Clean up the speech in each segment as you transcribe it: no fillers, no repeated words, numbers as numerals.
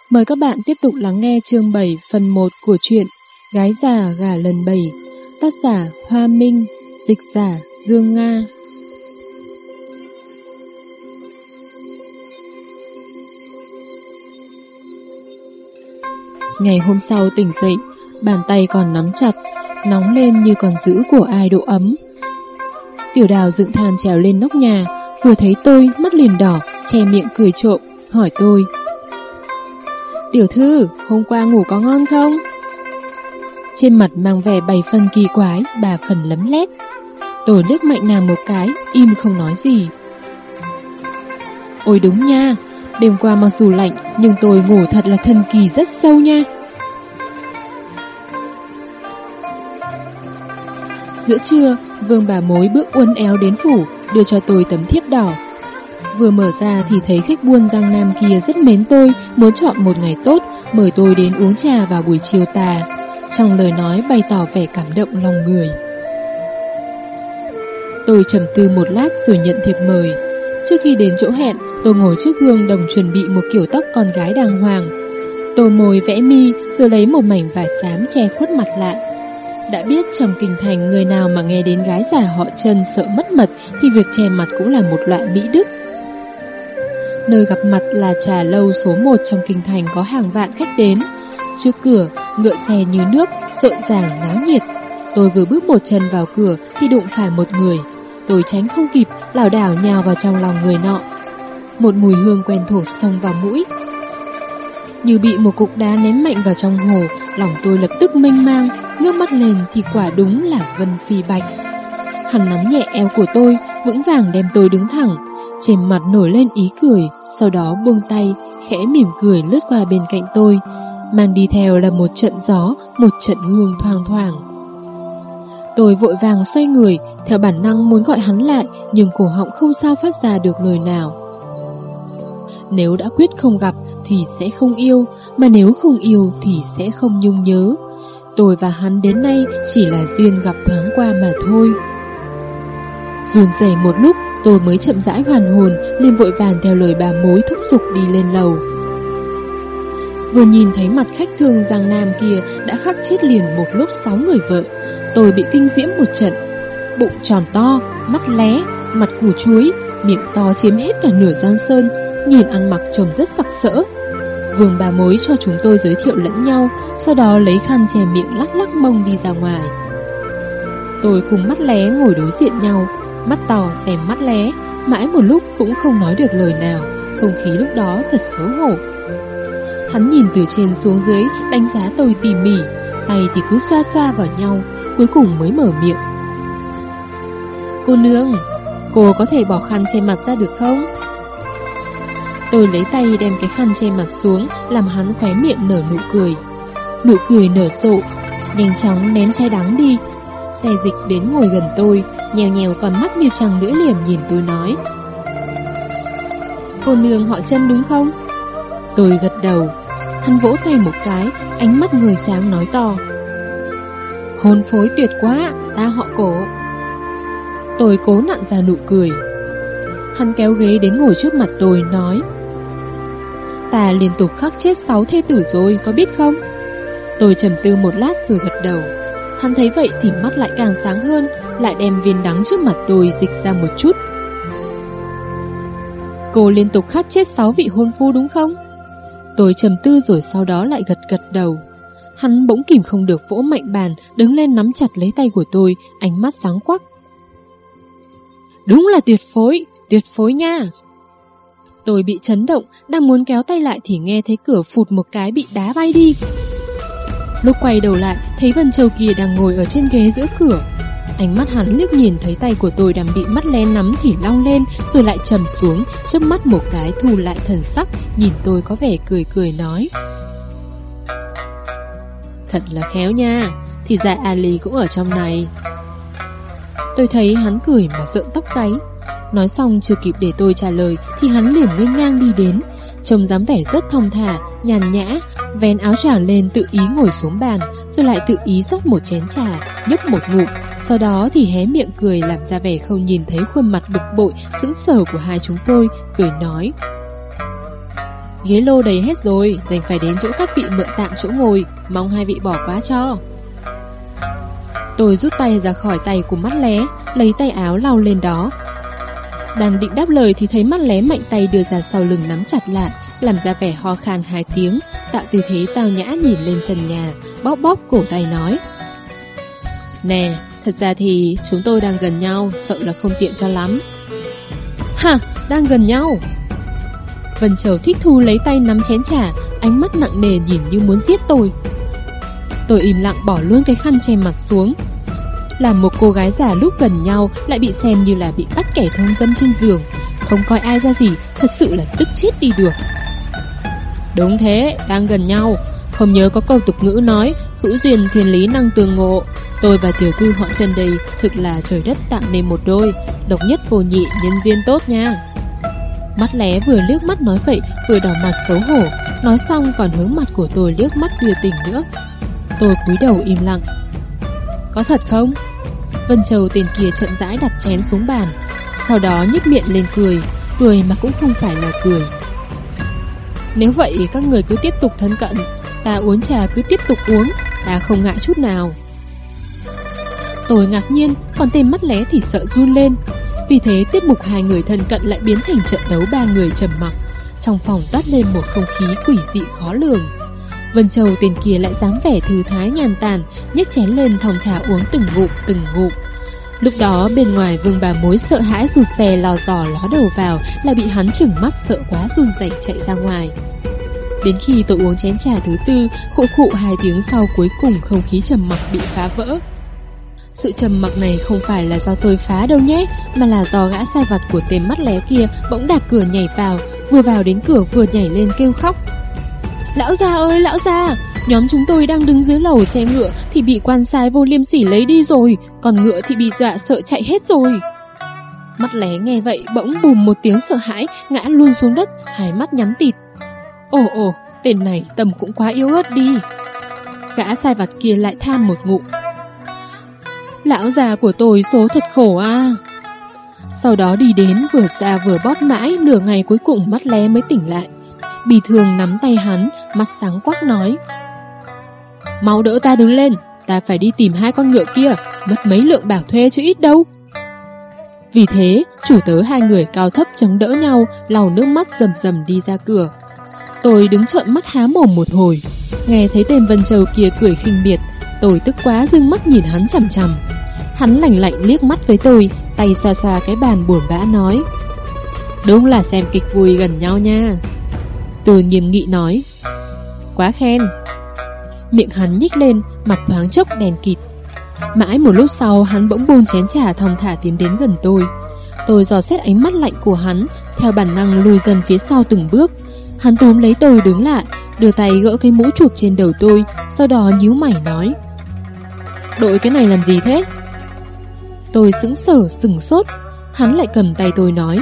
Mời các bạn tiếp tục lắng nghe chương 7 phần 1 của truyện Gái già gả lần 7, tác giả Hoa Minh, dịch giả Dương Nga. Ngày hôm sau tỉnh dậy, bàn tay còn nắm chặt, nóng lên như còn giữ của ai độ ấm. Tiểu Đào dựng thàn trèo lên nóc nhà, vừa thấy tôi mắt liền đỏ, che miệng cười trộm, hỏi tôi: "Tiểu thư, hôm qua ngủ có ngon không?" Trên mặt mang vẻ 7 phần kỳ quái, 3 phần lấm lét. Tôi liếc mạnh nàng một cái, im không nói gì. Ôi đúng nha, đêm qua mặc dù lạnh, nhưng tôi ngủ thật là thần kỳ rất sâu nha. Giữa trưa, Vương bà mối bước uốn éo đến phủ, đưa cho tôi tấm thiếp đỏ. Vừa mở ra thì thấy khách buôn Giang Nam kia rất mến tôi, muốn chọn một ngày tốt, mời tôi đến uống trà vào buổi chiều tà. Trong lời nói bày tỏ vẻ cảm động lòng người. Tôi trầm tư một lát rồi nhận thiệp mời. Trước khi đến chỗ hẹn, tôi ngồi trước gương đồng chuẩn bị một kiểu tóc con gái đàng hoàng. Tô môi vẽ mi rồi lấy một mảnh vải xám che khuất mặt lại. Đã biết trong kinh thành người nào mà nghe đến gái già họ Trần sợ mất mật thì việc che mặt cũng là một loại mỹ đức. Nơi gặp mặt là trà lâu số 1 trong kinh thành có hàng vạn khách đến. Trước cửa, ngựa xe như nước, rộn ràng náo nhiệt. Tôi vừa bước một chân vào cửa thì đụng phải một người. Tôi tránh không kịp, lảo đảo nhào vào trong lòng người nọ. Một mùi hương quen thuộc xông vào mũi. Như bị một cục đá ném mạnh vào trong hồ, lòng tôi lập tức mênh mang, ngước mắt lên thì quả đúng là Vân Phi Bạch. Hắn nắm nhẹ eo của tôi, vững vàng đem tôi đứng thẳng. Trên mặt nổi lên ý cười, sau đó buông tay, khẽ mỉm cười lướt qua bên cạnh tôi. Mang đi theo là một trận gió, một trận hương thoang thoảng. Tôi vội vàng xoay người, theo bản năng muốn gọi hắn lại, nhưng cổ họng không sao phát ra được lời nào. Nếu đã quyết không gặp thì sẽ không yêu, mà nếu không yêu thì sẽ không nhung nhớ. Tôi và hắn đến nay chỉ là duyên gặp thoáng qua mà thôi. Run rẩy một lúc, tôi mới chậm rãi hoàn hồn, liền vội vàng theo lời bà mối thúc giục đi lên lầu. Vừa nhìn thấy mặt khách thương Giang Nam kia đã khắc chết liền một lúc 6 người vợ, tôi bị kinh diễm một trận. Bụng tròn to, mắt lé, mặt củ chuối, miệng to chiếm hết cả nửa Giang Sơn, nhìn ăn mặc trông rất sặc sỡ. Vương bà mối cho chúng tôi giới thiệu lẫn nhau, sau đó lấy khăn che miệng lắc lắc mông đi ra ngoài. Tôi cùng mắt lé ngồi đối diện nhau, mắt to xem mắt lé, mãi một lúc cũng không nói được lời nào, không khí lúc đó thật xấu hổ. Hắn nhìn từ trên xuống dưới, đánh giá tôi tỉ mỉ, tay thì cứ xoa xoa vào nhau, cuối cùng mới mở miệng. "Cô nương, cô có thể bỏ khăn che mặt ra được không?" Tôi lấy tay đem cái khăn che mặt xuống, làm hắn khóe miệng nở nụ cười. Nụ cười nở rộ, nhanh chóng ném chai đắng đi. Xe dịch đến ngồi gần tôi, nhèo nhèo con mắt như trăng lưỡi liềm nhìn tôi nói: "Cô nương họ Trân đúng không?" Tôi gật đầu. Hắn vỗ tay một cái, ánh mắt người sáng nói to: "Hôn phối tuyệt quá, ta họ Cổ." Tôi cố nặn ra nụ cười. Hắn kéo ghế đến ngồi trước mặt tôi, nói: "Ta liên tục khắc chết 6 thê tử rồi, có biết không?" Tôi trầm tư một lát rồi gật đầu. Hắn thấy vậy thì mắt lại càng sáng hơn, lại đem viên đắng trước mặt tôi dịch ra một chút. "Cô liên tục khắc chết 6 vị hôn phu đúng không?" Tôi trầm tư rồi sau đó lại gật đầu. Hắn bỗng kìm không được vỗ mạnh bàn, đứng lên nắm chặt lấy tay của tôi, ánh mắt sáng quắc. "Đúng là tuyệt phối nha." Tôi bị chấn động, đang muốn kéo tay lại thì nghe thấy cửa phụt một cái bị đá bay đi. Lúc quay đầu lại, thấy Vân Châu kia đang ngồi ở trên ghế giữa cửa. Ánh mắt hắn liếc nhìn thấy tay của tôi đang bị mắt lé nắm thì long lên, rồi lại trầm xuống, chớp mắt một cái thu lại thần sắc, nhìn tôi có vẻ cười cười nói: "Thật là khéo nha, thì ra Ali cũng ở trong này." Tôi thấy hắn cười mà rợn tóc gáy. Nói xong chưa kịp để tôi trả lời thì hắn liền nghênh ngang đi đến, trông dáng vẻ rất thong thả, nhàn nhã, vén áo choàng lên tự ý ngồi xuống bàn, rồi lại tự ý rót một chén trà, nhấp một ngụm, sau đó thì hé miệng cười làm ra vẻ không nhìn thấy khuôn mặt bực bội, sững sờ của hai chúng tôi, cười nói: Ghế lô đầy hết rồi, đành phải đến chỗ các vị mượn tạm chỗ ngồi, mong hai vị bỏ qua cho. Tôi rút tay ra khỏi tay của Mắt Lé, lấy tay áo lau lên đó. Đang định đáp lời thì thấy Mắt Lé mạnh tay đưa ra sau lưng nắm chặt lại, làm ra vẻ ho khan 2 tiếng, tạo tư thế tao nhã nhìn lên trần nhà, bóp bóp cổ tay nói: Nè, thật ra thì chúng tôi đang gần nhau, sợ là không tiện cho lắm. Hả, đang gần nhau? Vân Châu thích thú lấy tay nắm chén trà, ánh mắt nặng nề nhìn như muốn giết tôi. Tôi im lặng bỏ luôn cái khăn che mặt xuống. Làm một cô gái già lúc gần nhau lại bị xem như là bị bắt kẻ thông dâm trên giường, không coi ai ra gì, thật sự là tức chết đi được. Đúng thế, đang gần nhau. Không nhớ có câu tục ngữ nói hữu duyên thiên lý năng tương ngộ. Tôi và tiểu thư họ Trần đây thực là trời đất tạo nên một đôi, độc nhất vô nhị, nhân duyên tốt nha. Mắt Lé vừa liếc mắt nói vậy, vừa đỏ mặt xấu hổ. Nói xong còn hướng mặt của tôi liếc mắt đưa tình nữa. Tôi cúi đầu im lặng. Có thật không? Vân Châu tên kia chậm rãi đặt chén xuống bàn, sau đó nhếch miệng lên cười, cười mà cũng không phải là cười. Nếu vậy các người cứ tiếp tục thân cận, ta uống trà cứ tiếp tục uống, ta không ngại chút nào. Tôi ngạc nhiên, còn tên Mắt Lé thì sợ run lên. Vì thế tiết mục hai người thân cận lại biến thành trận đấu ba người trầm mặc. Trong phòng toát lên một không khí quỷ dị khó lường. Vân Châu tên kia lại dáng vẻ thư thái nhàn tản, nhấc chén lên thong thả uống từng ngụm. Lúc đó bên ngoài Vương Bà Mối sợ hãi rụt rè lò dò ló đầu vào, là bị hắn trừng mắt sợ quá run rẩy chạy ra ngoài. Đến khi tôi uống chén trà thứ tư, khụ khụ 2 tiếng sau, cuối cùng không khí trầm mặc bị phá vỡ. Sự trầm mặc này không phải là do tôi phá đâu nhé, mà là do gã sai vặt của tên Mắt Lé kia bỗng đạp cửa nhảy vào, vừa vào đến cửa vừa nhảy lên kêu khóc. Lão già ơi, lão già, nhóm chúng tôi đang đứng dưới lầu xe ngựa thì bị quan sai vô liêm sỉ lấy đi rồi, còn ngựa thì bị dọa sợ chạy hết rồi. Mắt Lé nghe vậy bỗng bùm một tiếng sợ hãi, ngã luôn xuống đất, hai mắt nhắm tịt. Ồ, tên này tầm cũng quá yếu ớt đi. Gã sai vặt kia lại than một ngụm. Lão già của tôi số thật khổ à. Sau đó đi đến vừa ra vừa bóp mãi, nửa ngày cuối cùng Mắt Lé mới tỉnh lại. Bì thường nắm tay hắn, mắt sáng quắc nói: Mau đỡ ta đứng lên, ta phải đi tìm 2 con ngựa kia, mất mấy lượng bạc thuê chứ ít đâu. Vì thế, chủ tớ 2 người cao thấp chống đỡ nhau, lau nước mắt rầm rầm đi ra cửa. Tôi đứng trợn mắt há mồm một hồi, nghe thấy tên Vân Châu kia cười khinh biệt, tôi tức quá dương mắt nhìn hắn chằm chằm. Hắn lạnh lạnh liếc mắt với tôi, tay xoa xoa cái bàn buồn bã nói: Đúng là xem kịch vui gần nhau nha. Tôi nghiêm nghị nói: Quá khen. Miệng hắn nhích lên, mặt thoáng chốc đèn kịt. Mãi một lúc sau hắn bỗng buông chén trà thong thả tiến đến gần tôi. Tôi dò xét ánh mắt lạnh của hắn, theo bản năng lùi dần phía sau từng bước. Hắn túm lấy tôi đứng lại, đưa tay gỡ cái mũ chụp trên đầu tôi, sau đó nhíu mày nói: Đội cái này làm gì thế? Tôi sững sốt. Hắn lại cầm tay tôi nói: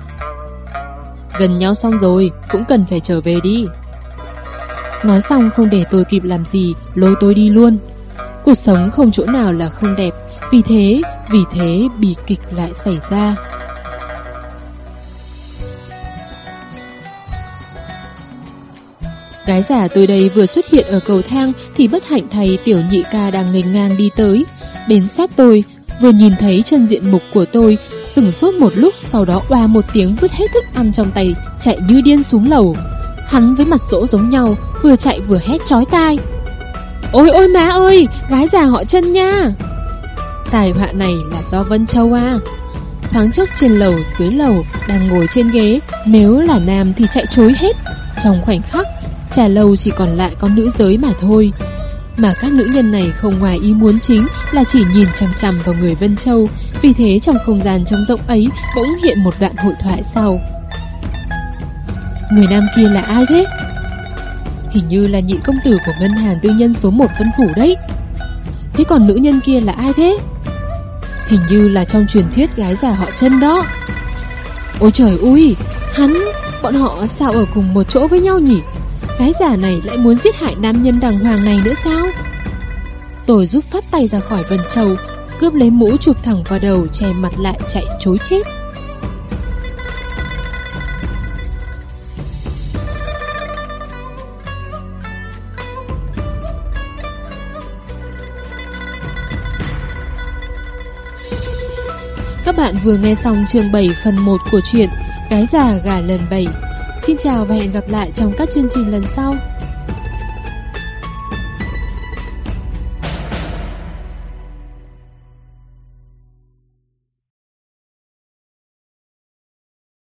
Gần nhau xong rồi, cũng cần phải trở về đi. Nói xong không để tôi kịp làm gì, lôi tôi đi luôn. Cuộc sống không chỗ nào là không đẹp, vì thế bi kịch lại xảy ra. Gái già tôi đây vừa xuất hiện ở cầu thang thì bất hạnh thay tiểu nhị ca đang nghênh ngang đi tới, đến sát tôi, vừa nhìn thấy chân diện mục của tôi, sửng sốt một lúc, sau đó oa một tiếng vứt hết thức ăn trong tay, chạy như điên xuống lầu. Hắn với mặt dỗ giống nhau, vừa chạy vừa hét chói tai: Ôi ôi má ơi, gái già họ Trân nha. Tai họa này là do Vân Châu à. Thoáng chốc trên lầu dưới lầu đang ngồi trên ghế, nếu là nam thì chạy trối hết. Trong khoảnh khắc, trà lầu chỉ còn lại con nữ giới mà thôi. Mà các nữ nhân này không ngoài ý muốn chính là chỉ nhìn chằm chằm vào người Vân Châu. Vì thế trong không gian trống rỗng ấy bỗng hiện một đoạn hội thoại sau. Người nam kia là ai thế? Hình như là nhị công tử của ngân hàng tư nhân số 1 Vân Phủ đấy. Thế còn nữ nhân kia là ai thế? Hình như là trong truyền thuyết gái già họ Trân đó. Ôi trời ui, bọn họ sao ở cùng một chỗ với nhau nhỉ? Gái già này lại muốn giết hại nam nhân đàng hoàng này nữa sao? Tôi rút phát tay ra khỏi Vân Châu, cướp lấy mũ chụp thẳng vào đầu, che mặt lại chạy trối chết. Các bạn vừa nghe xong chương 7 phần 1 của truyện Gái già gả lần 7. Xin chào và hẹn gặp lại trong các chương trình lần sau.